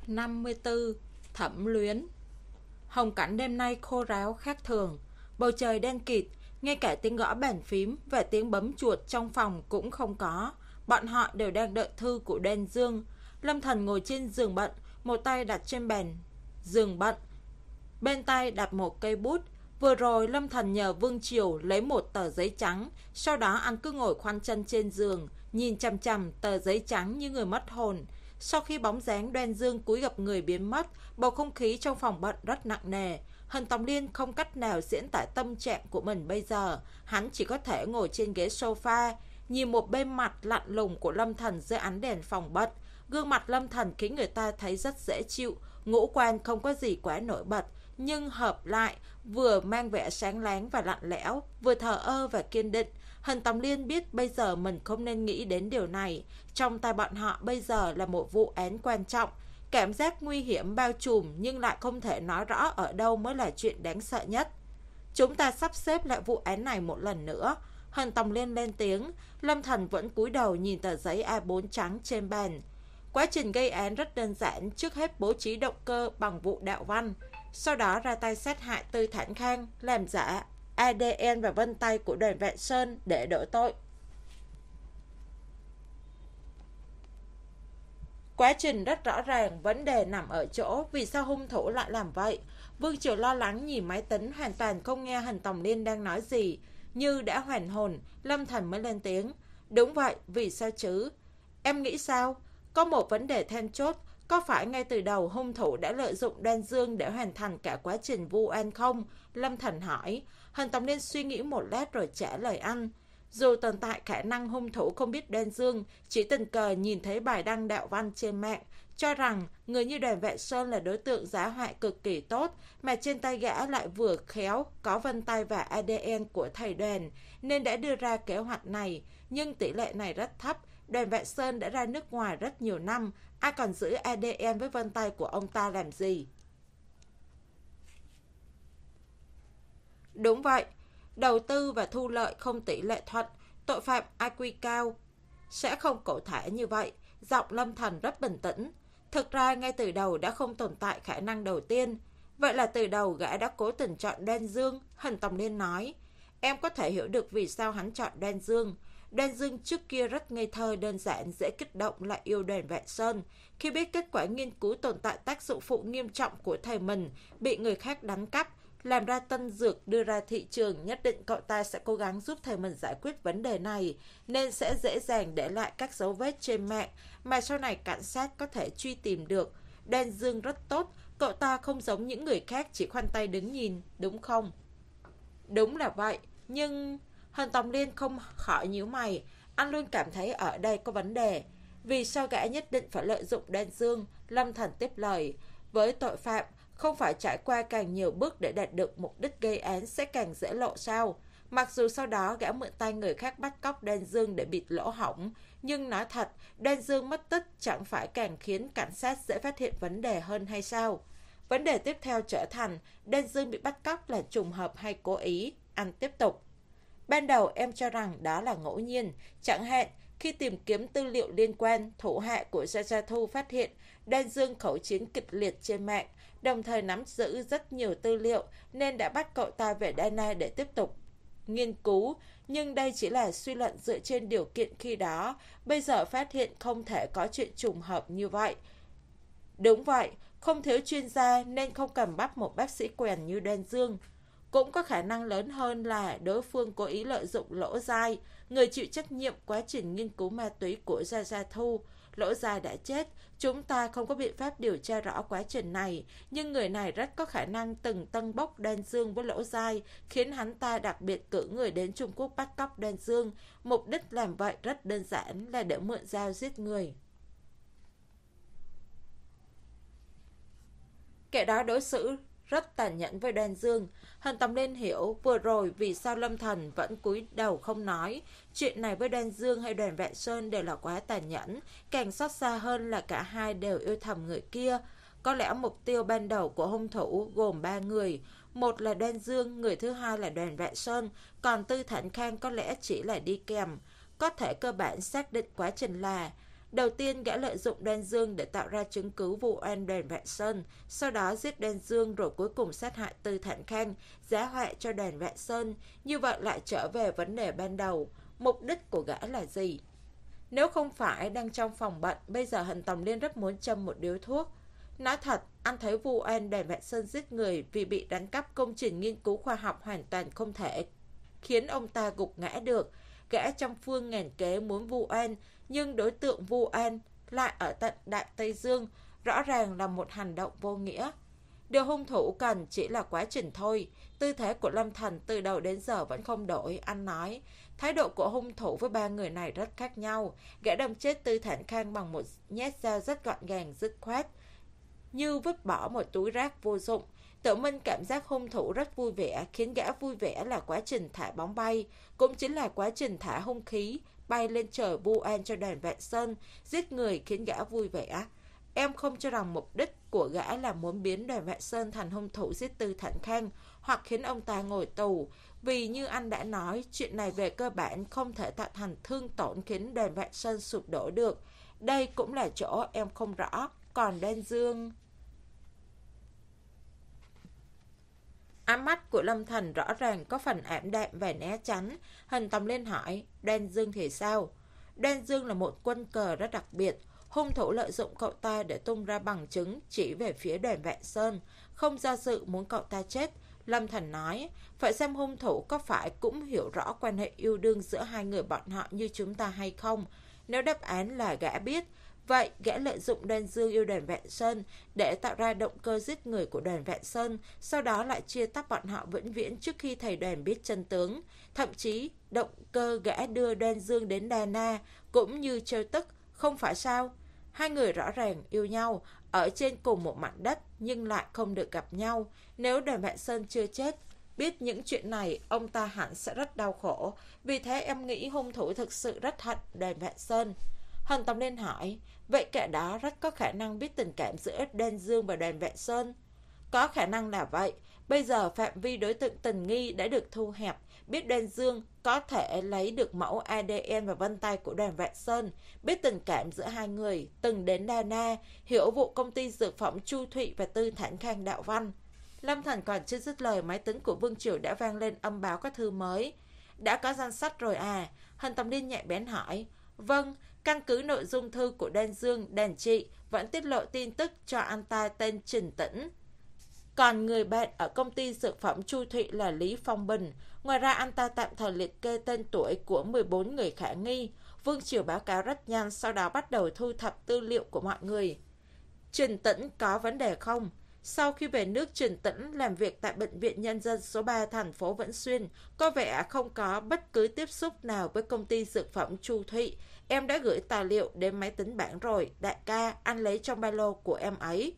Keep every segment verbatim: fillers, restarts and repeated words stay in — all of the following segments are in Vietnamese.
năm mươi tư. Thẩm luyến. Hồng cảnh đêm nay khô ráo khác thường, bầu trời đen kịt, ngay cả tiếng gõ bàn phím và tiếng bấm chuột trong phòng cũng không có. Bọn họ đều đang đợi thư của Đoan Dương. Lâm Thần ngồi trên giường bận, một tay đặt trên bàn giường bận, bên tay đặt một cây bút. Vừa rồi Lâm Thần nhờ Vương Triều lấy một tờ giấy trắng, sau đó anh cứ ngồi khoanh chân trên giường, nhìn chằm chằm tờ giấy trắng như người mất hồn. Sau khi bóng dáng Đoan Dương cúi gặp người biến mất, bầu không khí trong phòng bận rất nặng nề. Hân Tòng Liên không cách nào diễn tả tâm trạng của mình bây giờ. Hắn chỉ có thể ngồi trên ghế sofa, nhìn một bên mặt lạnh lùng của Lâm Thần dưới ánh đèn phòng bận. Gương mặt Lâm Thần khiến người ta thấy rất dễ chịu, ngũ quan không có gì quá nổi bật, nhưng hợp lại vừa mang vẻ sáng láng và lạnh lẽo, vừa thờ ơ và kiên định. Hân Tòng Liên biết bây giờ mình không nên nghĩ đến điều này. Trong tay bọn họ bây giờ là một vụ án quan trọng. Cảm giác nguy hiểm bao trùm nhưng lại không thể nói rõ ở đâu mới là chuyện đáng sợ nhất. Chúng ta sắp xếp lại vụ án này một lần nữa. Hân Tòng Liên lên tiếng. Lâm Thần vẫn cúi đầu nhìn tờ giấy A bốn trắng trên bàn. Quá trình gây án rất đơn giản. Trước hết bố trí động cơ bằng vụ đạo văn, sau đó ra tay sát hại Tư Thản Khang, làm giả a đê en và vân tay của Đoàn Vạn Sơn để đổ tội. Quá trình rất rõ ràng, vấn đề nằm ở chỗ vì sao hung thủ lại làm vậy. Vương Triều lo lắng nhìn máy tính, hoàn toàn không nghe Hân Tòng Liên đang nói gì. Như đã hoàn hồn, Lâm Thần mới lên tiếng. Đúng vậy, vì sao chứ? Em nghĩ sao? Có một vấn đề then chốt. Có phải ngay từ đầu hung thủ đã lợi dụng Đoan Dương để hoàn thành cả quá trình vu oan không? Lâm Thần hỏi. Hân Tòng Liên suy nghĩ một lát rồi trả lời anh. Dù tồn tại khả năng hung thủ không biết Đoan Dương, chỉ tình cờ nhìn thấy bài đăng đạo văn trên mạng, cho rằng người như Đoàn Vạn Sơn là đối tượng giá họa cực kỳ tốt, mà trên tay gã lại vừa khéo có vân tay và a đê en của thầy Đoàn, nên đã đưa ra kế hoạch này. Nhưng tỷ lệ này rất thấp. Đoàn Vạn Sơn đã ra nước ngoài rất nhiều năm, ai còn giữ a đê en với vân tay của ông ta làm gì? Đúng vậy, đầu tư và thu lợi không tỷ lệ thuận, tội phạm i kiu cao sẽ không cổ thể như vậy. Giọng Lâm Thần rất bình tĩnh. Thực ra ngay từ đầu đã không tồn tại khả năng đầu tiên. Vậy là từ đầu gã đã cố tình chọn Đoan Dương. Hân Tòng Liên nói. Em có thể hiểu được vì sao hắn chọn Đoan Dương. Đoan Dương trước kia rất ngây thơ, đơn giản, dễ kích động, lại yêu Đoàn Vạn Sơn. Khi biết kết quả nghiên cứu tồn tại tác dụng phụ nghiêm trọng của thầy mình bị người khác đánh cắp, làm ra tân dược đưa ra thị trường, nhất định cậu ta sẽ cố gắng giúp thầy mình giải quyết vấn đề này, nên sẽ dễ dàng để lại các dấu vết trên mạng mà sau này cảnh sát có thể truy tìm được. Đoan Dương rất tốt, cậu ta không giống những người khác chỉ khoanh tay đứng nhìn, đúng không? Đúng là vậy, nhưng... Hân Tòng Liên không khỏi nhíu mày. Anh luôn cảm thấy ở đây có vấn đề. Vì sao gã nhất định phải lợi dụng Đoan Dương? Lâm Thần tiếp lời. Với tội phạm, không phải trải qua càng nhiều bước để đạt được mục đích gây án sẽ càng dễ lộ sao? Mặc dù sau đó gã mượn tay người khác bắt cóc Đoan Dương để bịt lỗ hổng, nhưng nói thật, Đoan Dương mất tích chẳng phải càng khiến cảnh sát dễ phát hiện vấn đề hơn hay sao? Vấn đề tiếp theo trở thành Đoan Dương bị bắt cóc là trùng hợp hay cố ý? Anh tiếp tục. Ban đầu em cho rằng đó là ngẫu nhiên. Chẳng hạn, khi tìm kiếm tư liệu liên quan, thủ hạ của Gia Gia Thu phát hiện Đoan Dương khẩu chiến kịch liệt trên mạng, đồng thời nắm giữ rất nhiều tư liệu, nên đã bắt cậu ta về Đa Na để tiếp tục nghiên cứu. Nhưng đây chỉ là suy luận dựa trên điều kiện khi đó. Bây giờ phát hiện không thể có chuyện trùng hợp như vậy. Đúng vậy, không thiếu chuyên gia nên không cần bắt một bác sĩ quèn như Đoan Dương. Cũng có khả năng lớn hơn là đối phương cố ý lợi dụng Lỗ Giai, người chịu trách nhiệm quá trình nghiên cứu ma túy của Gia Gia Thu. Lỗ Giai đã chết, chúng ta không có biện pháp điều tra rõ quá trình này, nhưng người này rất có khả năng từng tân bốc Đoan Dương với Lỗ Giai, khiến hắn ta đặc biệt cử người đến Trung Quốc bắt cóc Đoan Dương. Mục đích làm vậy rất đơn giản là để mượn dao giết người. Kẻ đó đối xử rất tàn nhẫn với Đoan Dương. Hân Tòng Liên hiểu vừa rồi vì sao Lâm Thần vẫn cúi đầu không nói. Chuyện này với Đoan Dương hay Đoàn Vạn Sơn đều là quá tàn nhẫn. Càng xót xa hơn là cả hai đều yêu thầm người kia. Có lẽ mục tiêu ban đầu của hung thủ gồm ba người. Một là Đoan Dương, người thứ hai là Đoàn Vạn Sơn, còn Tư Thản Khang có lẽ chỉ là đi kèm. Có thể cơ bản xác định quá trình là Đầu tiên, gã lợi dụng Đoan Dương để tạo ra chứng cứ vu oan Đoàn Vạn Sơn, sau đó giết Đoan Dương rồi cuối cùng sát hại Tư Thản Khang, giá họa cho Đoàn Vạn Sơn. Như vậy lại trở về vấn đề ban đầu, mục đích của gã là gì? Nếu không phải đang trong phòng bệnh, bây giờ Hận Tòng Liên rất muốn châm một điếu thuốc. Nói thật, anh thấy vu oan Đoàn Vạn Sơn giết người vì bị đánh cắp công trình nghiên cứu khoa học hoàn toàn không thể khiến ông ta gục ngã được. Gã trăm phương ngàn kế muốn vu oan, nhưng đối tượng vu oan lại ở tận Đại Tây Dương, rõ ràng là một hành động vô nghĩa. Điều hung thủ cần chỉ là quá trình thôi. Tư thế của Lâm Thành từ đầu đến giờ vẫn không đổi, anh nói. Thái độ của hung thủ với ba người này rất khác nhau. Gã đâm chết Tư Thản Khang bằng một nhát dao rất gọn gàng, dứt khoát, như vứt bỏ một túi rác vô dụng. Tự Minh cảm giác hung thủ rất vui vẻ, khiến gã vui vẻ là quá trình thả bóng bay, cũng chính là quá trình thả hung khí bay lên trời vu oan cho Đoàn Vạn Sơn, giết người khiến gã vui vẻ. Em không cho rằng mục đích của gã là muốn biến Đoàn Vạn Sơn thành hung thủ giết Tư Thản Khang hoặc khiến ông ta ngồi tù, vì như anh đã nói, chuyện này về cơ bản không thể tạo thành thương tổn khiến Đoàn Vạn Sơn sụp đổ được. Đây cũng là chỗ em không rõ. Còn Đoan Dương... Ánh mắt của Lâm Thành rõ ràng có phần ảm đạm và né tránh. Hận Tòng Liên hỏi, Đoan Dương thì sao? Đoan Dương là một quân cờ rất đặc biệt. Hung thủ lợi dụng cậu ta để tung ra bằng chứng chỉ về phía Đoàn Vạn Sơn, không do dự muốn cậu ta chết. Lâm Thành nói, phải xem hung thủ có phải cũng hiểu rõ quan hệ yêu đương giữa hai người bọn họ như chúng ta hay không. Nếu đáp án là gã biết, vậy gã lợi dụng Đoan Dương yêu Đoàn Vạn Sơn để tạo ra động cơ giết người của Đoàn Vạn Sơn, sau đó lại chia tách bọn họ vĩnh viễn trước khi thầy Đoàn biết chân tướng. Thậm chí động cơ gã đưa Đoan Dương đến Đà Na cũng như trêu tức, không phải sao? Hai người rõ ràng yêu nhau, ở trên cùng một mảnh đất nhưng lại không được gặp nhau. Nếu Đoàn Vạn Sơn chưa chết, biết những chuyện này, ông ta hẳn sẽ rất đau khổ. Vì thế em nghĩ hung thủ thực sự rất hận Đoàn Vạn Sơn. Hận Tòng Liên hỏi, vậy kẻ đó rất có khả năng biết tình cảm giữa Đoan Dương và Đoàn Vạn Sơn. Có khả năng là vậy. Bây giờ phạm vi đối tượng tình nghi đã được thu hẹp. Biết Đoan Dương có thể lấy được mẫu a đê en và vân tay của Đoàn Vạn Sơn. Biết tình cảm giữa hai người, từng đến Đà Na, hiểu vụ công ty dược phẩm Chu Thụy và Tư Thản Khang đạo văn. Lâm Thành còn chưa dứt lời, máy tính của Vương Triều đã vang lên âm báo các thư mới. Đã có danh sách rồi à? Hận Tòng Liên nhạy bén hỏi. Vâng, căn cứ nội dung thư của Đoan Dương, đàn chị vẫn tiết lộ tin tức cho anh ta tên Trình Tĩnh. Còn người bạn ở công ty dược phẩm Chu Thụy là Lý Phong Bình. Ngoài ra anh ta tạm thời liệt kê tên tuổi của mười bốn người khả nghi. Vương Triều báo cáo rất nhanh, sau đó bắt đầu thu thập tư liệu của mọi người. Trình Tĩnh có vấn đề không? Sau khi về nước, Trình Tĩnh làm việc tại Bệnh viện Nhân dân số ba thành phố Vĩnh Xuyên, có vẻ không có bất cứ tiếp xúc nào với công ty dược phẩm Chu Thụy. Em đã gửi tài liệu đến máy tính bảng rồi, đại ca, anh lấy trong ba lô của em ấy.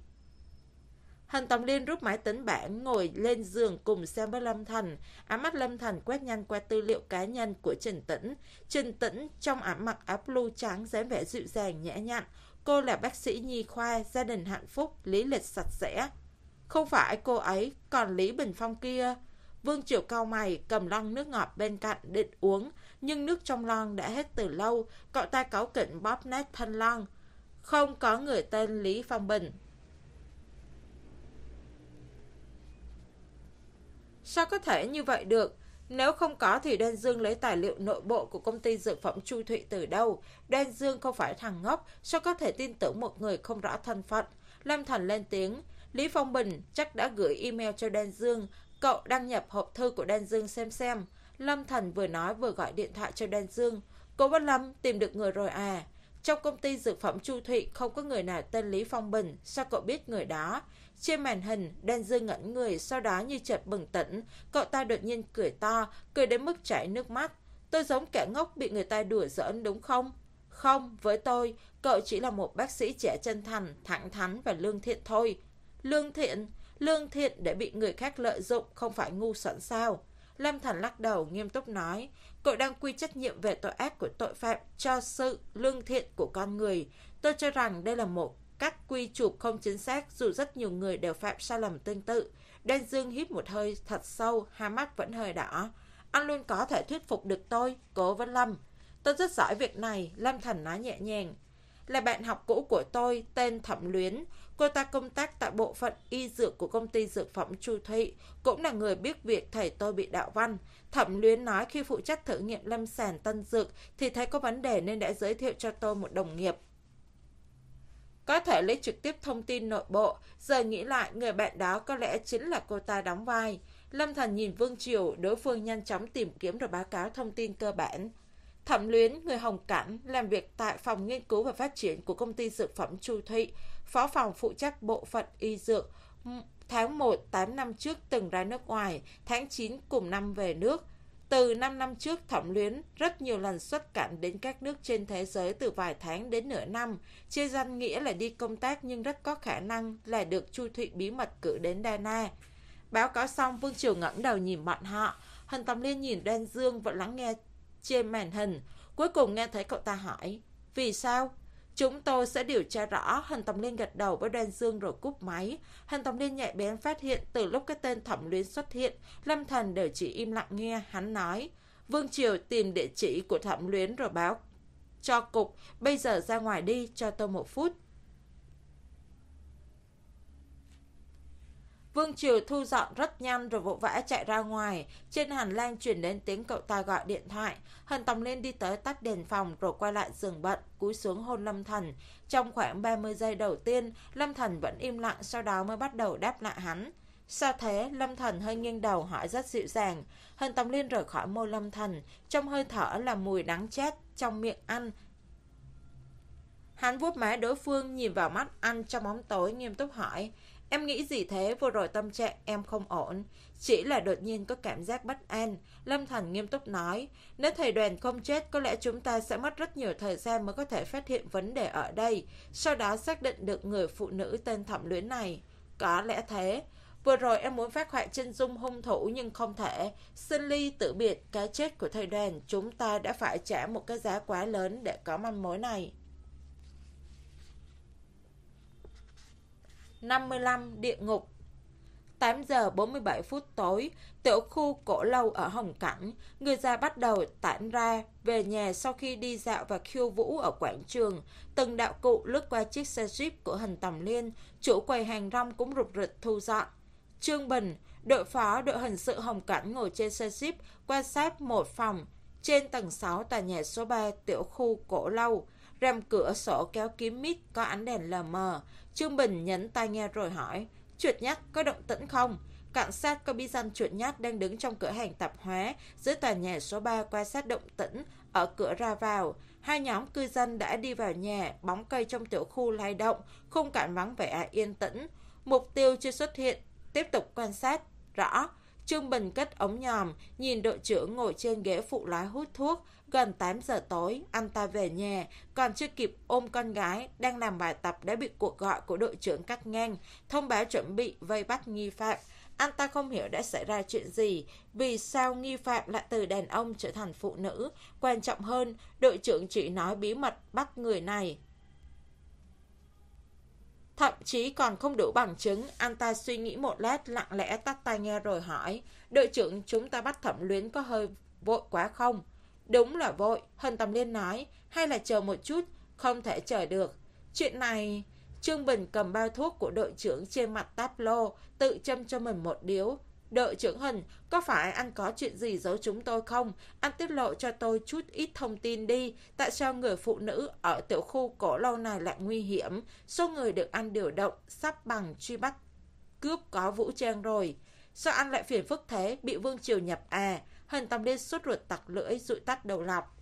Hận Tòng Liên rút máy tính bảng, ngồi lên giường cùng xem với Lâm Thành. Ánh mắt Lâm Thành quét nhanh qua tư liệu cá nhân của Trình Tĩnh. Trình Tĩnh trong ảnh mặc áo blue trắng, dáng vẻ dịu dàng nhã nhặn. Cô là bác sĩ nhi khoa, gia đình hạnh phúc, lý lịch sạch sẽ. Không phải cô ấy, còn Lý Bình Phong kia. Vương Triều cau mày, cầm lon nước ngọt bên cạnh định uống, nhưng nước trong lon đã hết từ lâu. Cậu ta cáu kỉnh bóp nát thân lon. Không có người tên Lý Phong Bình. Sao có thể như vậy được? Nếu không có thì Đoan Dương lấy tài liệu nội bộ của công ty dược phẩm Chu Thụy từ đâu? Đoan Dương không phải thằng ngốc, sao có thể tin tưởng một người không rõ thân phận? Lâm Thành lên tiếng, Lý Phong Bình chắc đã gửi email cho Đoan Dương, cậu đăng nhập hộp thư của Đoan Dương xem xem. Lâm Thành vừa nói vừa gọi điện thoại cho Đoan Dương. Cô Bất Lâm tìm được người rồi à? Trong công ty dược phẩm Chu Thụy không có người nào tên Lý Phong Bình, sao cậu biết người đó? Trên màn hình, Đoan Dương ngẩn người, sau đó như chợt bừng tỉnh, cậu ta đột nhiên cười to, cười đến mức chảy nước mắt. Tôi giống kẻ ngốc bị người ta đùa giỡn đúng không? Không, với tôi, cậu chỉ là một bác sĩ trẻ chân thành, thẳng thắn và lương thiện thôi. Lương thiện? Lương thiện để bị người khác lợi dụng, không phải ngu xuẩn sao? Lâm Thành lắc đầu nghiêm túc nói, cậu đang quy trách nhiệm về tội ác của tội phạm cho sự lương thiện của con người. Tôi cho rằng đây là một cách quy chụp không chính xác, dù rất nhiều người đều phạm sai lầm tương tự. Đoan Dương hít một hơi thật sâu, hai mắt vẫn hơi đỏ. Anh luôn có thể thuyết phục được tôi, Cố Vân Lâm. Tôi rất giỏi việc này, Lâm Thành nói nhẹ nhàng. là bạn học cũ của tôi tên Thẩm Luyến. Cô ta công tác tại bộ phận y dược của công ty dược phẩm Chu Thụy, cũng là người biết việc thầy tôi bị đạo văn. Thẩm Luyến nói khi phụ trách thử nghiệm lâm sàng tân dược thì thấy có vấn đề nên đã giới thiệu cho tôi một đồng nghiệp. Có thể lấy trực tiếp thông tin nội bộ, giờ nghĩ lại người bạn đó có lẽ chính là cô ta đóng vai. Lâm Thần nhìn Vương Triều, đối phương nhanh chóng tìm kiếm rồi báo cáo thông tin cơ bản. Thẩm Luyến, người Hồng Cảnh, làm việc tại phòng nghiên cứu và phát triển của công ty dược phẩm Chu Thụy, phó phòng phụ trách bộ phận y dược. Tháng một, tám năm trước từng ra nước ngoài, tháng chín cùng năm về nước. Từ năm năm trước, Thẩm Luyến rất nhiều lần xuất cảnh đến các nước trên thế giới từ vài tháng đến nửa năm. Chia danh nghĩa là đi công tác nhưng rất có khả năng là được Chu Thụy bí mật cử đến Đa Na. Báo cáo xong, Vương Triều ngẩng đầu nhìn bọn họ. Hân Tầm Liên nhìn Đoan Dương vẫn lắng nghe trên màn hình. Cuối cùng nghe thấy cậu ta hỏi, vì sao? Chúng tôi sẽ điều tra rõ. Hân Tầm Liên gật đầu với Đoan Dương rồi cúp máy. Hân Tầm Liên nhạy bén phát hiện từ lúc cái tên Thẩm Luyến xuất hiện, Lâm Thần đều chỉ im lặng nghe. Hắn nói, Vương Triều tìm địa chỉ của Thẩm Luyến rồi báo cho cục. Bây giờ ra ngoài đi, cho tôi một phút. Vương Triều thu dọn rất nhanh rồi vội vã chạy ra ngoài. Trên hành lang truyền đến tiếng cậu ta gọi điện thoại. Hân Tầm Liên đi tới tắt đèn phòng rồi quay lại giường bận, cúi xuống hôn Lâm Thần. Trong khoảng ba mươi giây đầu tiên, Lâm Thần vẫn im lặng, sau đó mới bắt đầu đáp lại hắn. Sao thế? Lâm Thần hơi nghiêng đầu hỏi rất dịu dàng. Hân Tầm Liên rời khỏi môi Lâm Thần, trong hơi thở là mùi đắng chát trong miệng anh. Hắn vuốt má đối phương, nhìn vào mắt anh trong bóng tối, nghiêm túc hỏi, em nghĩ gì thế? Vừa rồi tâm trạng em không ổn, chỉ là đột nhiên có cảm giác bất an. Lâm Thần nghiêm túc nói, nếu thầy Đoàn không chết, có lẽ chúng ta sẽ mất rất nhiều thời gian mới có thể phát hiện vấn đề ở đây, sau đó xác định được người phụ nữ tên Thẩm Luyến này. Có lẽ thế. Vừa rồi em muốn phát họa chân dung hung thủ nhưng không thể. Xin ly tử biệt, cái chết của thầy Đoàn, chúng ta đã phải trả một cái giá quá lớn để có manh mối này. năm mươi lăm. Địa ngục. Tám giờ bốn mươi bảy phút tối, tiểu khu cổ lâu ở Hồng Cảnh, người già bắt đầu tản ra về nhà sau khi đi dạo và khiêu vũ ở quảng trường. Từng đạo cụ lướt qua chiếc xe Jeep của Hân Tầm Liên, chủ quầy hàng rong cũng rụt rịch thu dọn. Trương Bình, đội phó đội hình sự Hồng Cảnh ngồi trên xe Jeep quan sát một phòng trên tầng sáu tòa nhà số ba tiểu khu cổ lâu. Rèm cửa sổ kéo kín mít, có ánh đèn lờ mờ. Trương Bình nhấn tai nghe rồi hỏi, chuột nhắt có động tĩnh không? Cảnh sát có bí danh chuột nhắt đang đứng trong cửa hàng tạp hóa dưới tòa nhà số ba quan sát động tĩnh ở cửa ra vào. Hai nhóm cư dân đã đi vào nhà, bóng cây trong tiểu khu lay động, khung cảnh vắng vẻ yên tĩnh. Mục tiêu chưa xuất hiện, tiếp tục quan sát. Rõ. Trương Bình cất ống nhòm, nhìn đội trưởng ngồi trên ghế phụ lái hút thuốc. Gần tám giờ tối, anh ta về nhà, còn chưa kịp ôm con gái đang làm bài tập đã bị cuộc gọi của đội trưởng cắt ngang, thông báo chuẩn bị vây bắt nghi phạm. Anh ta không hiểu đã xảy ra chuyện gì, vì sao nghi phạm lại từ đàn ông trở thành phụ nữ. Quan trọng hơn, đội trưởng chỉ nói bí mật bắt người này, thậm chí còn không đủ bằng chứng. Anh ta suy nghĩ một lát, lặng lẽ tắt tai nghe rồi hỏi, đội trưởng, chúng ta bắt Thẩm Luyến có hơi vội quá không? Đúng là vội, Hân Tầm Liên nói, hay là chờ một chút? Không thể chờ được. Chuyện này... Trương Bình cầm bao thuốc của đội trưởng trên mặt táp lô, tự châm cho mình một điếu. Đội trưởng Hân, có phải anh có chuyện gì giấu chúng tôi không? Anh tiết lộ cho tôi chút ít thông tin đi. Tại sao người phụ nữ ở tiểu khu cổ lâu này lại nguy hiểm? Số người được anh điều động sắp bằng truy bắt cướp có vũ trang rồi. Sao anh lại phiền phức thế? Bị Vương Triều nhập à? Hân Tầm Liên sốt ruột tặc lưỡi, dụi tắt đầu lọc.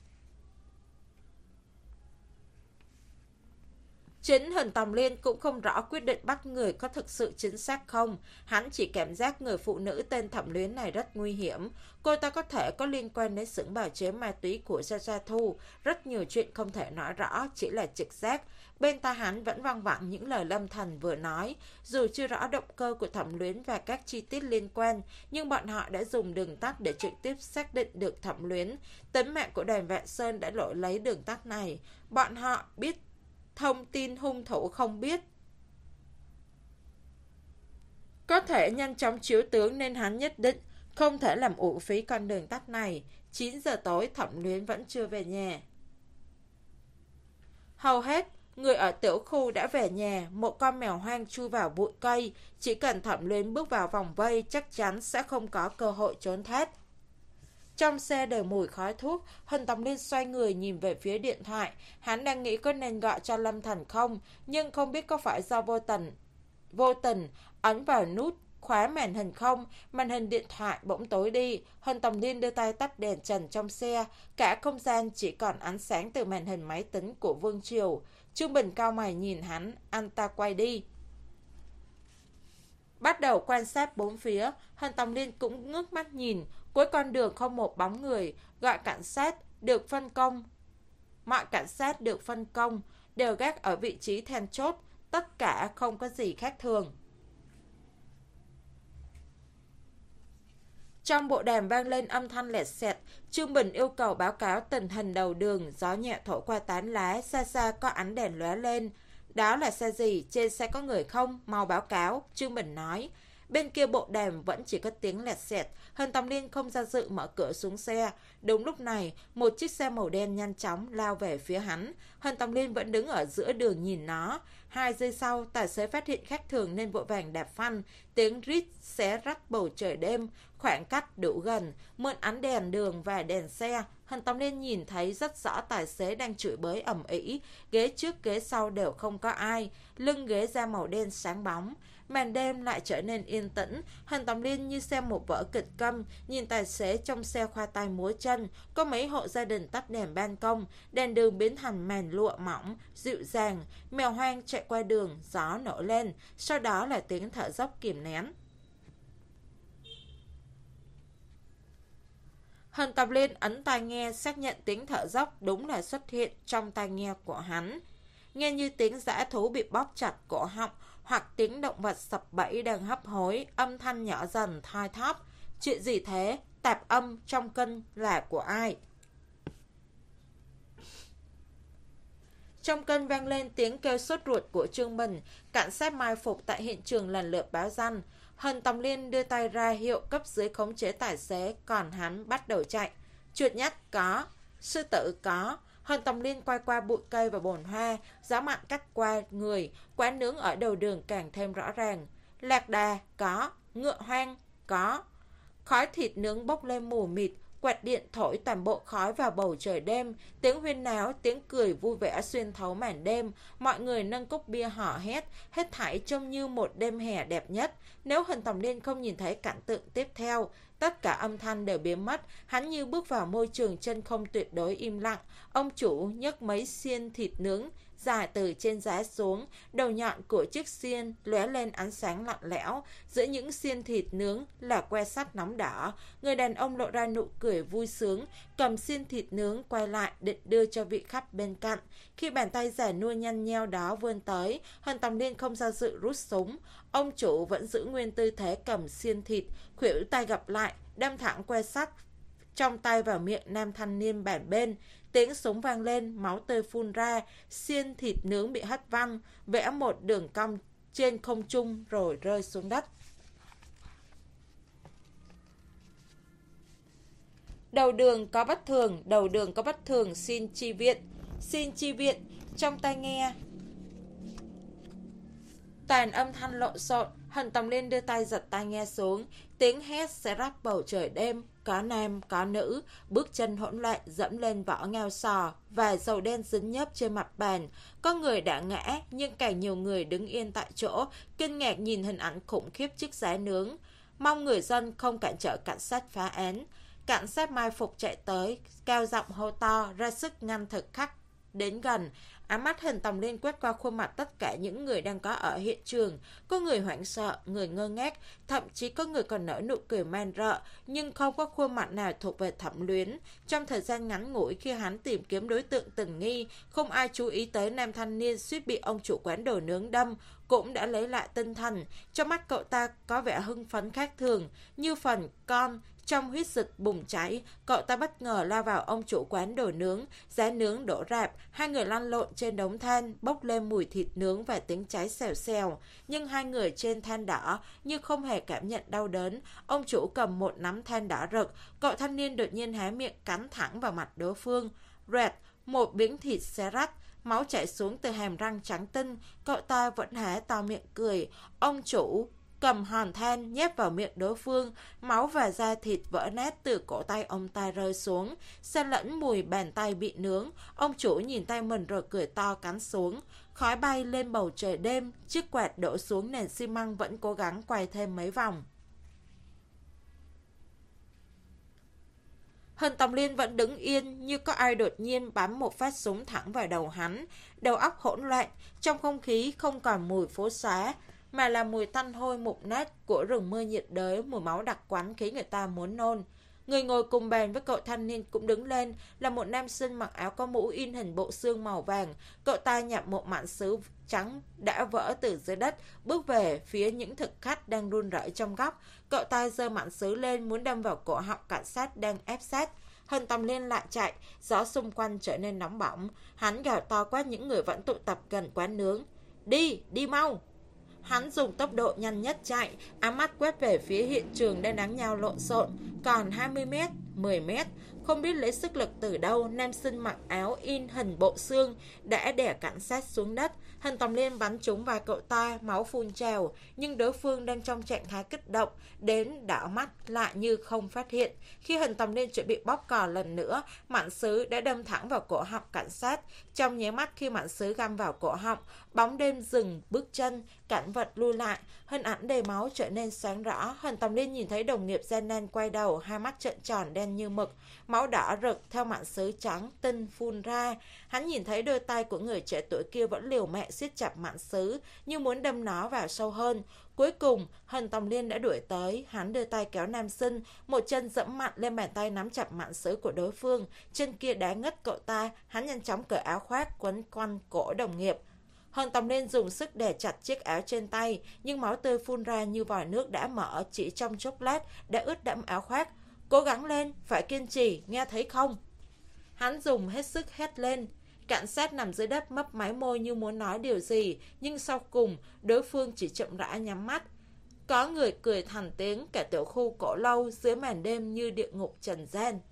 Chính Hân Tầm Liên cũng không rõ quyết định bắt người có thực sự chính xác không. Hắn chỉ cảm giác người phụ nữ tên Thẩm Luyến này rất nguy hiểm. Cô ta có thể có liên quan đến xưởng bào chế ma túy của Gia Gia Thu. Rất nhiều chuyện không thể nói rõ, chỉ là trực giác. Bên tai hắn vẫn văng vẳng những lời Lâm Thần vừa nói. Dù chưa rõ động cơ của Thẩm Luyến và các chi tiết liên quan, nhưng bọn họ đã dùng đường tắt để trực tiếp xác định được Thẩm Luyến. Tính mạng của Đoàn Vạn Sơn đã lội lấy đường tắt này. Bọn họ biết thông tin hung thủ không biết, có thể nhanh chóng chiếu tướng, nên hắn nhất định không thể làm uổng phí con đường tắt này. Chín giờ tối, Thẩm Luyến vẫn chưa về nhà. Hầu hết Người ở tiểu khu đã về nhà, một con mèo hoang chui vào bụi cây. Chỉ cần Thẩm Luyến bước vào vòng vây, chắc chắn sẽ không có cơ hội trốn thoát. Trong xe đầy mùi khói thuốc, Huỳnh Tòng Liên xoay người nhìn về phía điện thoại. Hắn đang nghĩ có nên gọi cho Lâm Thần không, nhưng không biết có phải do vô tình, vô tình ấn vào nút khóa màn hình không. Màn hình điện thoại bỗng tối đi. Huỳnh Tòng Liên đưa tay tắt đèn trần trong xe. Cả không gian chỉ còn ánh sáng từ màn hình máy tính của Vương Triều. Trương Bình cau mày nhìn hắn, anh ta quay đi. Bắt đầu quan sát bốn phía, Huỳnh Tòng Liên cũng ngước mắt nhìn. Cuối con đường không một bóng người. Gọi cảnh sát được phân công. Mọi cảnh sát được phân công đều gác ở vị trí then chốt. Tất cả không có gì khác thường. Trong bộ đàm vang lên âm thanh lẹt xẹt. Trương Bình yêu cầu báo cáo tình hình đầu đường. Gió nhẹ thổi qua tán lá, xa xa có ánh đèn lóe lên. Đó là xe gì? Trên xe có người không? Mau báo cáo, Trương Bình nói. Bên kia bộ đàm vẫn chỉ có tiếng lẹt xẹt. Huỳnh Tòng Liên không do dự mở cửa xuống xe. Đúng lúc này, một chiếc xe màu đen nhanh chóng lao về phía hắn. Huỳnh Tòng Liên vẫn đứng ở giữa đường nhìn nó. Hai giây sau, tài xế phát hiện khác thường nên vội vàng đạp phanh. Tiếng rít xé rách bầu trời đêm. Khoảng cách đủ gần, mượn ánh đèn đường và đèn xe. Huỳnh Tòng Liên nhìn thấy rất rõ tài xế đang chửi bới ầm ĩ. Ghế trước ghế sau đều không có ai. Lưng ghế da màu đen sáng bóng. Màn đêm lại trở nên yên tĩnh. Huỳnh Tòng Liên như xem một vở kịch câm. Nhìn tài xế trong xe khoa tay múa chân. Có mấy hộ gia đình tắt đèn ban công. Đèn đường biến thành màn lụa mỏng, dịu dàng. Mèo hoang chạy qua đường, gió nổi lên. Sau đó là tiếng thở dốc kìm nén. Huỳnh Tòng Liên ấn tai nghe, xác nhận tiếng thở dốc đúng là xuất hiện trong tai nghe của hắn. Nghe như tiếng dã thú bị bóp chặt cổ họng, hoặc tiếng động vật sập bẫy đang hấp hối, âm thanh nhỏ dần thoi thóp. Chuyện gì thế? Tạp âm trong cân là của ai? Trong cân vang lên tiếng kêu sốt ruột của Trương Bình. Cảnh sát mai phục tại hiện trường lần lượt báo danh. Huỳnh Tòng Liên đưa tay ra hiệu cấp dưới khống chế tài xế, còn hắn bắt đầu chạy. Chuột nhắt có, sư tử có. Huỳnh Tòng Liên quay qua bụi cây và bồn hoa, gió mặn cắt qua người. Quán nướng ở đầu đường càng thêm rõ ràng. Lạc đà có, ngựa hoang có. Khói thịt nướng bốc lên mù mịt. Quạt điện thổi toàn bộ khói vào bầu trời đêm. Tiếng huyên náo, tiếng cười vui vẻ xuyên thấu màn đêm. Mọi người nâng cốc bia hò hét. Hết thảy trông như một đêm hè đẹp nhất. Nếu Huỳnh Tòng Liên không nhìn thấy cảnh tượng tiếp theo, tất cả âm thanh đều biến mất. Hắn như bước vào môi trường chân không tuyệt đối im lặng. Ông chủ nhấc mấy xiên thịt nướng dài từ trên giá xuống. Đầu nhọn của chiếc xiên lóe lên ánh sáng lạnh lẽo. Giữa những xiên thịt nướng là que sắt nóng đỏ. Người đàn ông lộ ra nụ cười vui sướng, cầm xiên thịt nướng quay lại định đưa cho vị khách bên cạnh. Khi bàn tay già nua nhăn nheo đó vươn tới, Huỳnh Tòng Liên không do dự rút súng. Ông chủ vẫn giữ nguyên tư thế cầm xiên thịt, khuỷu tay gập lại, đâm thẳng que sắt trong tay vào miệng nam thanh niên bàn bên. Tiếng súng vang lên, máu tươi phun ra, xiên thịt nướng bị hất văng, vẽ một đường cong trên không trung rồi rơi xuống đất. Đầu đường có bất thường, đầu đường có bất thường, xin chi viện, xin chi viện. Trong tai nghe toàn âm thanh lộn xộn. Huỳnh Tòng Liên đưa tay giật tai nghe xuống. Tiếng hét xé rách bầu trời đêm. Có nam, có nữ. Bước chân hỗn loạn dẫm lên vỏ ngao sò. Và dầu đen dính nhớp trên mặt bàn. Có người đã ngã, nhưng càng nhiều người đứng yên tại chỗ, kinh ngạc nhìn hình ảnh khủng khiếp chiếc giá nướng. Mong người dân không cản trở cảnh sát phá án. Cảnh sát mai phục chạy tới, cao giọng hô to, ra sức ngăn thực khách đến gần. Ám mắt Huỳnh Tòng Liên quét qua khuôn mặt tất cả những người đang có ở hiện trường. Có người hoảng sợ, người ngơ ngác, thậm chí có người còn nở nụ cười man rợ, nhưng không có khuôn mặt nào thuộc về Thẩm Luyến. Trong thời gian ngắn ngủi khi hắn tìm kiếm đối tượng tình nghi, không ai chú ý tới nam thanh niên suýt bị ông chủ quán đồ nướng đâm, cũng đã lấy lại tinh thần. Trong mắt cậu ta có vẻ hưng phấn khác thường, như phần con trong huyết dịch bùng cháy. Cậu ta bất ngờ lao vào ông chủ quán đồ nướng, giá nướng đổ rạp, hai người lăn lộn trên đống than, bốc lên mùi thịt nướng và tiếng cháy xèo xèo. Nhưng hai người trên than đỏ như không hề cảm nhận đau đớn. Ông chủ cầm một nắm than đỏ rực, cậu thanh niên đột nhiên há miệng cắn thẳng vào mặt đối phương. Rẹt, một miếng thịt xé rách, Máu chảy xuống từ hàm răng trắng tinh, cậu ta vẫn há to miệng cười. Ông chủ cầm hòn than nhét vào miệng đối phương, máu và da thịt vỡ nát từ cổ tay ông ta rơi xuống, xen lẫn mùi bàn tay bị nướng. Ông chủ nhìn tay mình rồi cười to cắn xuống. Khói bay lên bầu trời đêm, chiếc quạt đổ xuống nền xi măng vẫn cố gắng quay thêm mấy vòng. Hân Tòng Liên vẫn đứng yên, như có ai đột nhiên bắn một phát súng thẳng vào đầu hắn. Đầu óc hỗn loạn, trong không khí không còn mùi phố xá, mà là mùi tanh hôi mục nát của rừng mưa nhiệt đới, mùi máu đặc quánh khiến người ta muốn nôn. Người ngồi cùng bàn với cậu thanh niên cũng đứng lên, là một nam sinh mặc áo có mũ in hình bộ xương màu vàng. Cậu ta nhặt một mảnh sứ trắng đã vỡ từ dưới đất, bước về phía những thực khách đang run rẩy trong góc. Cậu ta giơ mảnh sứ lên muốn đâm vào cổ họng cảnh sát đang ép sát. Hân Tòng Liên lại chạy, gió xung quanh trở nên nóng bỏng. Hắn gào to quát những người vẫn tụ tập gần quán nướng. Đi, đi mau! Hắn dùng tốc độ nhanh nhất chạy, ám mắt quét về phía hiện trường đang đánh nhau lộn xộn. Còn hai mươi mét, mười mét, không biết lấy sức lực từ đâu, nam sinh mặc áo in hình bộ xương đã đè cảnh sát xuống đất. Hân Tòng Liên bắn trúng vào cậu ta, máu phun trào, nhưng đối phương đang trong trạng thái kích động, đến đảo mắt lại như không phát hiện. Khi Hân Tòng Liên chuẩn bị bóp cò lần nữa, mảnh sứ đã đâm thẳng vào cổ họng cảnh sát. Trong nháy mắt khi mảnh sứ găm vào cổ họng, bóng đêm dừng bước chân, cảnh vật lui lại, hình ảnh đầy máu trở nên sáng rõ. Hân Tòng Liên nhìn thấy đồng nghiệp gian nan quay đầu, hai mắt trợn tròn đen như mực, máu đỏ rực theo mảnh sứ trắng tinh phun ra. Hắn nhìn thấy đôi tay của người trẻ tuổi kia vẫn liều mạng siết chặt mảnh sứ, như muốn đâm nó vào sâu hơn. Cuối cùng, Hân Tòng Liên đã đuổi tới. Hắn đưa tay kéo nam sinh, một chân dẫm mạnh lên bàn tay nắm chặt mảnh sứ của đối phương. Chân kia đá ngất cậu ta. Hắn nhanh chóng cởi áo khoác quấn quanh cổ đồng nghiệp. Hân Tòng Liên dùng sức đè chặt chiếc áo trên tay, nhưng máu tươi phun ra như vòi nước đã mở, chỉ trong chốc lát đã ướt đẫm áo khoác. Cố gắng lên, phải kiên trì, nghe thấy không? Hắn dùng hết sức hét lên. Cảnh sát nằm dưới đất mấp máy môi như muốn nói điều gì, nhưng sau cùng đối phương chỉ chậm rãi nhắm mắt. Có người cười thành tiếng, cả tiểu khu cổ lâu dưới màn đêm như địa ngục trần gian.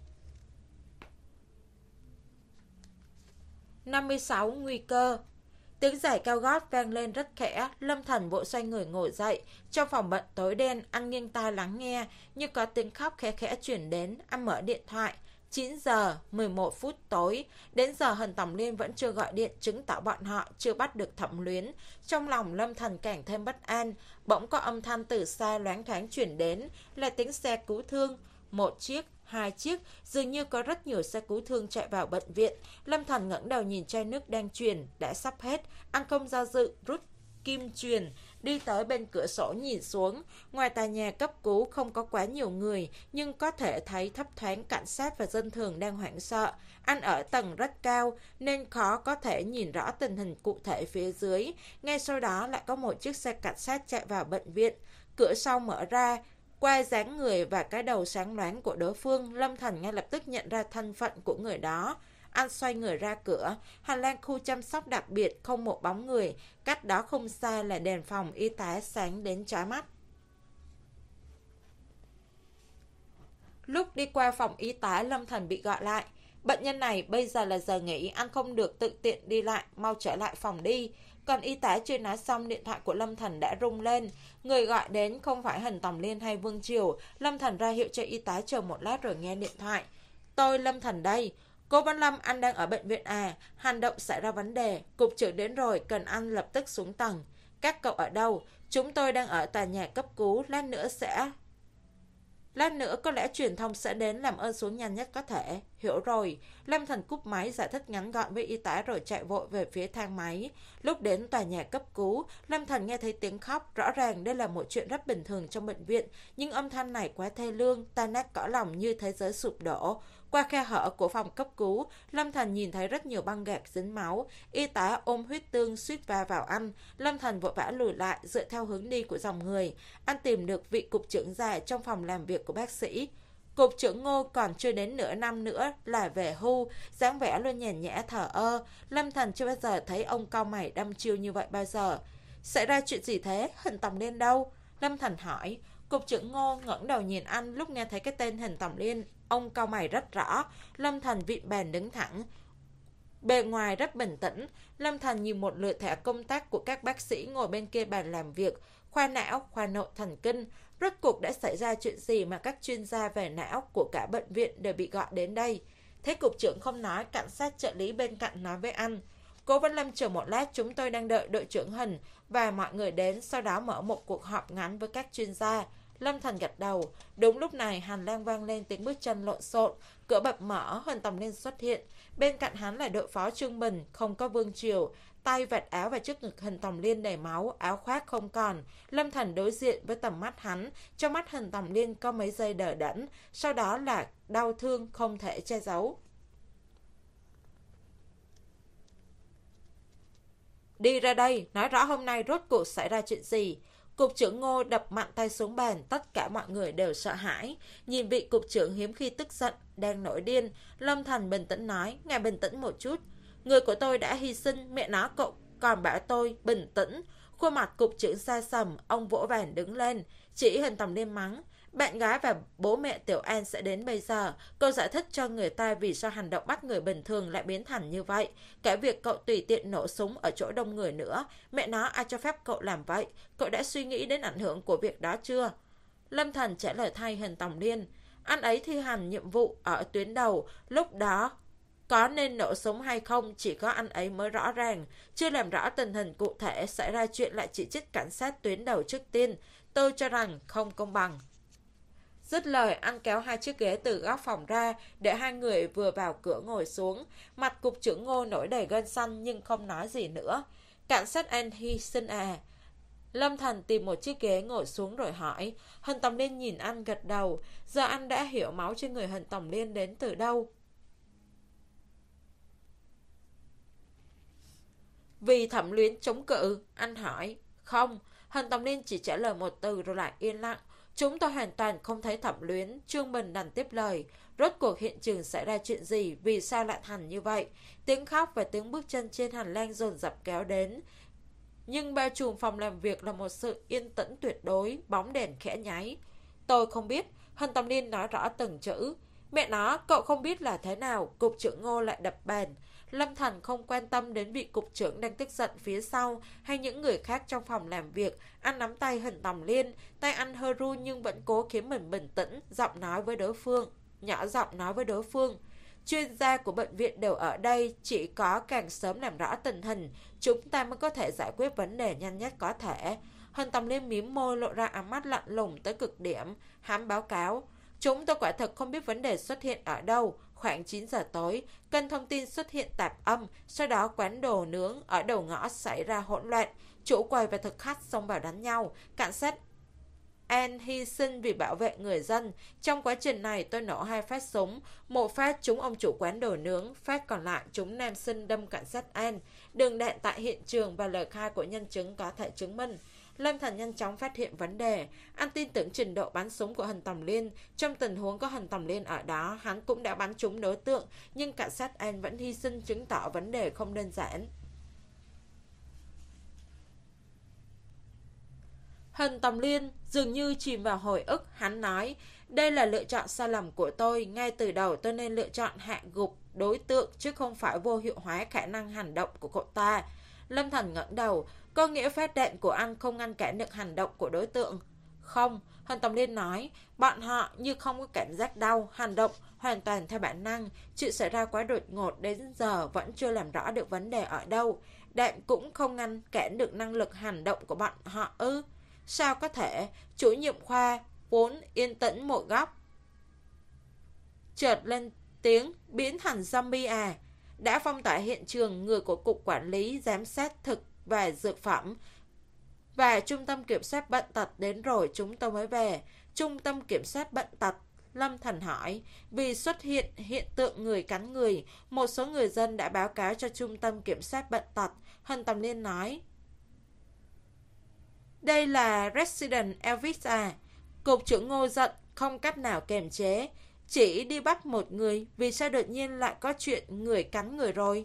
năm mươi sáu. Nguy cơ. Tiếng giày cao gót vang lên rất khẽ. Lâm Thần vội xoay người ngồi dậy. Trong phòng bận tối đen, anh nghiêng tai lắng nghe, như có tiếng khóc khẽ khẽ chuyển đến. Anh mở điện thoại. chín giờ mười một phút tối. Đến giờ Hân Tòng Liên vẫn chưa gọi điện, chứng tỏ bọn họ chưa bắt được Thẩm Luyến. Trong lòng Lâm Thần càng thêm bất an. Bỗng có âm thanh từ xa loáng thoáng chuyển đến, là tiếng xe cứu thương. Một chiếc, hai chiếc, dường như có rất nhiều xe cứu thương chạy vào bệnh viện. Lâm Thần ngẩng đầu nhìn chai nước đang truyền, đã sắp hết. Anh không do dự, rút kim truyền, đi tới bên cửa sổ nhìn xuống. Ngoài tòa nhà cấp cứu không có quá nhiều người, nhưng có thể thấy thấp thoáng cảnh sát và dân thường đang hoảng sợ. Anh ở tầng rất cao nên khó có thể nhìn rõ tình hình cụ thể phía dưới. Ngay sau đó lại có một chiếc xe cảnh sát chạy vào bệnh viện. Cửa sau mở ra. Qua dáng người và cái đầu sáng loáng của đối phương, Lâm Thần ngay lập tức nhận ra thân phận của người đó. Anh xoay người ra cửa. Hành lang khu chăm sóc đặc biệt không một bóng người. Cách đó không xa là đèn phòng y tá sáng đến chói mắt. Lúc đi qua phòng y tá, Lâm Thần bị gọi lại. Bệnh nhân này bây giờ là giờ nghỉ, anh không được tự tiện đi lại, mau trở lại phòng đi. Còn y tá chưa nói xong, điện thoại của Lâm Thần đã rung lên. Người gọi đến không phải Hân Tòng Liên hay Vương Triều. Lâm Thần ra hiệu cho y tá chờ một lát rồi nghe điện thoại. Tôi Lâm Thần đây. Cô Văn Lâm, anh đang ở bệnh viện à? Hành động xảy ra vấn đề. Cục trưởng đến rồi, cần anh lập tức xuống tầng. Các cậu ở đâu? Chúng tôi đang ở tòa nhà cấp cứu, lát nữa sẽ... Lát nữa có lẽ truyền thông sẽ đến, làm ơn xuống nhanh nhất có thể. Hiểu rồi. Lâm Thần cúp máy giải thích ngắn gọn với y tá rồi chạy vội về phía thang máy. Lúc đến tòa nhà cấp cứu, Lâm Thần nghe thấy tiếng khóc. Rõ ràng đây là một chuyện rất bình thường trong bệnh viện, nhưng âm thanh này quá thê lương, tan nát cõi lòng như thế giới sụp đổ. Qua khe hở của phòng cấp cứu, Lâm Thần nhìn thấy rất nhiều băng gạc dính máu. Y tá ôm huyết tương suýt va vào anh. Lâm Thần vội vã lùi lại dựa theo hướng đi của dòng người. Anh tìm được vị cục trưởng già trong phòng làm việc của bác sĩ. Cục trưởng Ngô còn chưa đến nửa năm nữa là về hưu, dáng vẻ luôn nhàn nhã thờ ơ. Lâm Thần chưa bao giờ thấy ông cau mày đăm chiêu như vậy bao giờ. Xảy ra chuyện gì thế? Hân Tòng Liên đâu? Lâm Thần hỏi. Cục trưởng Ngô ngẩng đầu nhìn anh. Lúc nghe thấy cái tên Hân Tòng Liên, ông cau mày rất rõ. Lâm Thần vịn bàn đứng thẳng. Bề ngoài rất bình tĩnh, Lâm Thành nhìn một lượt thẻ công tác của các bác sĩ ngồi bên kia bàn làm việc, khoa não, khoa nội thần kinh. Rốt cuộc đã xảy ra chuyện gì mà các chuyên gia về não của cả bệnh viện đều bị gọi đến đây? Thế cục trưởng không nói, cảnh sát trợ lý bên cạnh nói với anh. Cố Văn Lâm chờ một lát, chúng tôi đang đợi đội trưởng Hình và mọi người đến, sau đó mở một cuộc họp ngắn với các chuyên gia. Lâm Thành gật đầu. Đúng lúc này, hành lang vang lên tiếng bước chân lộn xộn, cửa bập mở, Huỳnh Tòng Liên xuất hiện. Bên cạnh hắn là đội phó Trương Bình, không có Vương Triều, tay vạt áo và trước ngực Huỳnh Tòng Liên đầy máu, áo khoác không còn. Lâm Thành đối diện với tầm mắt hắn, trong mắt Huỳnh Tòng Liên có mấy giây đờ đẫn, sau đó là đau thương không thể che giấu. Đi ra đây, nói rõ hôm nay rốt cuộc xảy ra chuyện gì. Cục trưởng Ngô đập mạnh tay xuống bàn, tất cả mọi người đều sợ hãi. Nhìn vị cục trưởng hiếm khi tức giận, đang nổi điên, Lâm Thành bình tĩnh nói, ngài bình tĩnh một chút. Người của tôi đã hy sinh, mẹ nó cậu còn bảo tôi bình tĩnh. Khuôn mặt cục trưởng xa sầm, ông vỗ vàng đứng lên, chỉ Huỳnh Tòng Liên mắng. Bạn gái và bố mẹ Tiểu An sẽ đến bây giờ. Cậu giải thích cho người ta vì sao hành động bắt người bình thường lại biến thành như vậy. Cả việc cậu tùy tiện nổ súng ở chỗ đông người nữa. Mẹ nó ai cho phép cậu làm vậy? Cậu đã suy nghĩ đến ảnh hưởng của việc đó chưa? Lâm Thành trả lời thay Huỳnh Tòng Liên. Anh ấy thi hành nhiệm vụ ở tuyến đầu. Lúc đó có nên nổ súng hay không chỉ có anh ấy mới rõ ràng. Chưa làm rõ tình hình cụ thể, xảy ra chuyện lại chỉ trích cảnh sát tuyến đầu trước tiên. Tôi cho rằng không công bằng. Dứt lời, anh kéo hai chiếc ghế từ góc phòng ra, để hai người vừa vào cửa ngồi xuống. Mặt cục trưởng Ngô nổi đầy gân xanh nhưng không nói gì nữa. Cảnh sát An hy sinh à? Lâm Thành tìm một chiếc ghế ngồi xuống rồi hỏi. Huỳnh Tòng Liên nhìn anh gật đầu. Giờ anh đã hiểu máu trên người Huỳnh Tòng Liên đến từ đâu. Vì Thẩm Luyến chống cự, anh hỏi. Không, Huỳnh Tòng Liên chỉ trả lời một từ rồi lại yên lặng. Chúng tôi hoàn toàn không thấy Thẩm Luyến. Trương Bình đành tiếp lời. Rốt cuộc hiện trường xảy ra chuyện gì? Vì sao lại thành như vậy? Tiếng khóc và tiếng bước chân trên hành lang dồn dập kéo đến. Nhưng bao trùm phòng làm việc là một sự yên tĩnh tuyệt đối. Bóng đèn khẽ nháy. Tôi không biết. Huỳnh Tòng Liên nói rõ từng chữ. Mẹ nó, cậu không biết là thế nào? Cục trưởng Ngô lại đập bàn. Lâm Thành không quan tâm đến vị cục trưởng đang tức giận phía sau hay những người khác trong phòng làm việc. Anh nắm tay Huỳnh Tòng Liên, tay anh hơi run nhưng vẫn cố khiến mình bình tĩnh, giọng nói với đối phương, nhỏ giọng nói với đối phương. Chuyên gia của bệnh viện đều ở đây, chỉ có càng sớm làm rõ tình hình, chúng ta mới có thể giải quyết vấn đề nhanh nhất có thể. Huỳnh Tòng Liên mím môi lộ ra ánh mắt lạnh lùng tới cực điểm, hắn báo cáo. Chúng tôi quả thật không biết vấn đề xuất hiện ở đâu. Khoảng chín giờ tối, kênh thông tin xuất hiện tạp âm, sau đó quán đồ nướng ở đầu ngõ xảy ra hỗn loạn. Chủ quầy và thực khách xông vào đánh nhau. Cảnh sát An hy sinh vì bảo vệ người dân. Trong quá trình này tôi nổ hai phát súng. Một phát trúng ông chủ quán đồ nướng, phát còn lại trúng nam sinh đâm cảnh sát An. Đường đạn tại hiện trường và lời khai của nhân chứng có thể chứng minh. Lâm Thành nhanh chóng phát hiện vấn đề. Anh tin tưởng trình độ bắn súng của Huỳnh Tòng Liên. Trong tình huống có Huỳnh Tòng Liên ở đó, hắn cũng đã bắn trúng đối tượng, nhưng cảnh sát An vẫn hy sinh, chứng tỏ vấn đề không đơn giản. Huỳnh Tòng Liên dường như chìm vào hồi ức, hắn nói, đây là lựa chọn sai lầm của tôi, ngay từ đầu tôi nên lựa chọn hạ gục đối tượng chứ không phải vô hiệu hóa khả năng hành động của cậu ta. Lâm Thành ngẩng đầu, có nghĩa phát đạn của anh không ngăn cản được hành động của đối tượng. Không, Huỳnh Tòng Liên nói, bọn họ như không có cảm giác đau, hành động hoàn toàn theo bản năng. Chuyện xảy ra quá đột ngột đến giờ vẫn chưa làm rõ được vấn đề ở đâu. Đạn cũng không ngăn cản được năng lực hành động của bọn họ ư. Sao có thể? Chủ nhiệm khoa vốn yên tĩnh một góc chợt lên tiếng, biến thành zombie à? Đã phong tỏa hiện trường, người của Cục Quản lý Giám sát Thực và Dược Phẩm và Trung tâm Kiểm soát Bệnh tật đến rồi chúng tôi mới về. Trung tâm Kiểm soát Bệnh tật? Lâm Thành hỏi. Vì xuất hiện hiện tượng người cắn người, một số người dân đã báo cáo cho Trung tâm Kiểm soát Bệnh tật. Huỳnh Tòng Liên nói. Đây là Resident Elvis à? Cục trưởng Ngô giận, không cách nào kềm chế. Chỉ đi bắt một người, vì sao đột nhiên lại có chuyện người cắn người rồi?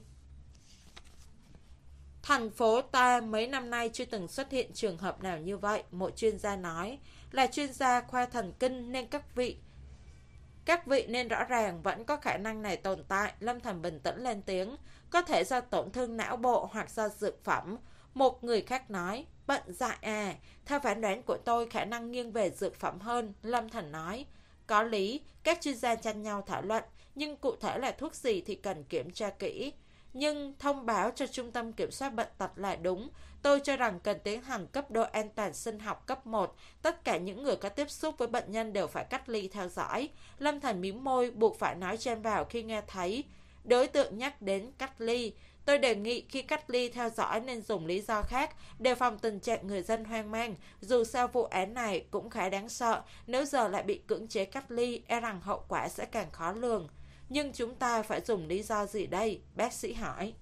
Thành phố ta mấy năm nay chưa từng xuất hiện trường hợp nào như vậy, một chuyên gia nói. Là chuyên gia khoa thần kinh nên các vị Các vị nên rõ ràng vẫn có khả năng này tồn tại. Lâm Thành bình tĩnh lên tiếng. có thể do tổn thương não bộ hoặc do dược phẩm. Một người khác nói, bệnh dại à, theo phán đoán của tôi khả năng nghiêng về dược phẩm hơn, Lâm Thành nói. Có lý, các chuyên gia tranh nhau thảo luận, nhưng cụ thể là thuốc gì thì cần kiểm tra kỹ. Nhưng thông báo cho Trung tâm Kiểm soát Bệnh tật là đúng. Tôi cho rằng cần tiến hành cấp độ an toàn sinh học cấp một. Tất cả những người có tiếp xúc với bệnh nhân đều phải cách ly theo dõi. Lâm Thành mím môi, buộc phải nói chen vào khi nghe thấy đối tượng nhắc đến cách ly. Tôi đề nghị khi cách ly theo dõi nên dùng lý do khác, đề phòng tình trạng người dân hoang mang. Dù sao vụ án này cũng khá đáng sợ, nếu giờ lại bị cưỡng chế cách ly, e rằng hậu quả sẽ càng khó lường. Nhưng chúng ta phải dùng lý do gì đây? Bác sĩ hỏi.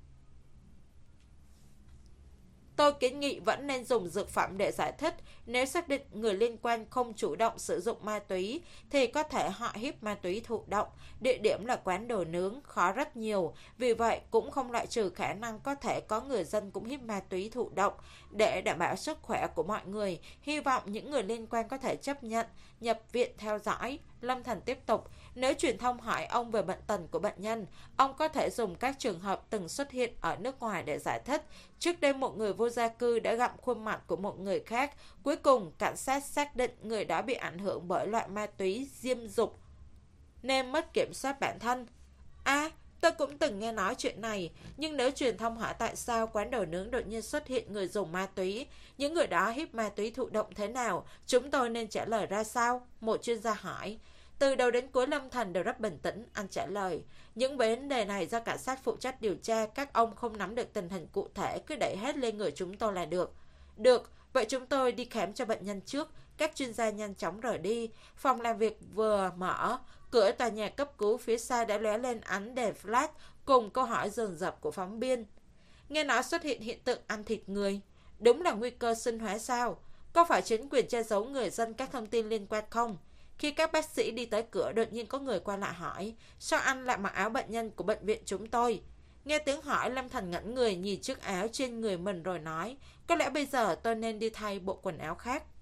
Tôi kiến nghị vẫn nên dùng dược phẩm để giải thích. Nếu xác định người liên quan không chủ động sử dụng ma túy, thì có thể họ hít ma túy thụ động. Địa điểm là quán đồ nướng, khó rất nhiều. Vì vậy, cũng không loại trừ khả năng có thể có người dân cũng hít ma túy thụ động. Để đảm bảo sức khỏe của mọi người, hy vọng những người liên quan có thể chấp nhận nhập viện theo dõi. Lâm Thành tiếp tục, nếu truyền thông hỏi ông về bệnh tình của bệnh nhân, ông có thể dùng các trường hợp từng xuất hiện ở nước ngoài để giải thích. Trước đây một người vô gia cư đã gặm khuôn mặt của một người khác. Cuối cùng, cảnh sát xác định người đó bị ảnh hưởng bởi loại ma túy diêm dục nên mất kiểm soát bản thân. À, tôi cũng từng nghe nói chuyện này, nhưng nếu truyền thông hỏi tại sao quán đồ nướng đột nhiên xuất hiện người dùng ma túy, những người đó hít ma túy thụ động thế nào, chúng tôi nên trả lời ra sao? Một chuyên gia hỏi. Từ đầu đến cuối Lâm Thành đều rất bình tĩnh, anh trả lời. Những vấn đề này do cảnh sát phụ trách điều tra, các ông không nắm được tình hình cụ thể, cứ đẩy hết lên người chúng tôi là được. Được, vậy chúng tôi đi khám cho bệnh nhân trước. Các chuyên gia nhanh chóng rời đi. Phòng làm việc vừa mở, cửa tòa nhà cấp cứu phía xa đã lóe lên ánh đèn flash cùng câu hỏi dồn dập của phóng viên. Nghe nói xuất hiện hiện tượng ăn thịt người. Đúng là nguy cơ sinh hóa sao? Có phải chính quyền che giấu người dân các thông tin liên quan không? Khi các bác sĩ đi tới cửa, đột nhiên có người qua lại hỏi, sao anh lại mặc áo bệnh nhân của bệnh viện chúng tôi? Nghe tiếng hỏi, Lâm Thành ngẩn người nhìn chiếc áo trên người mình rồi nói, có lẽ bây giờ tôi nên đi thay bộ quần áo khác.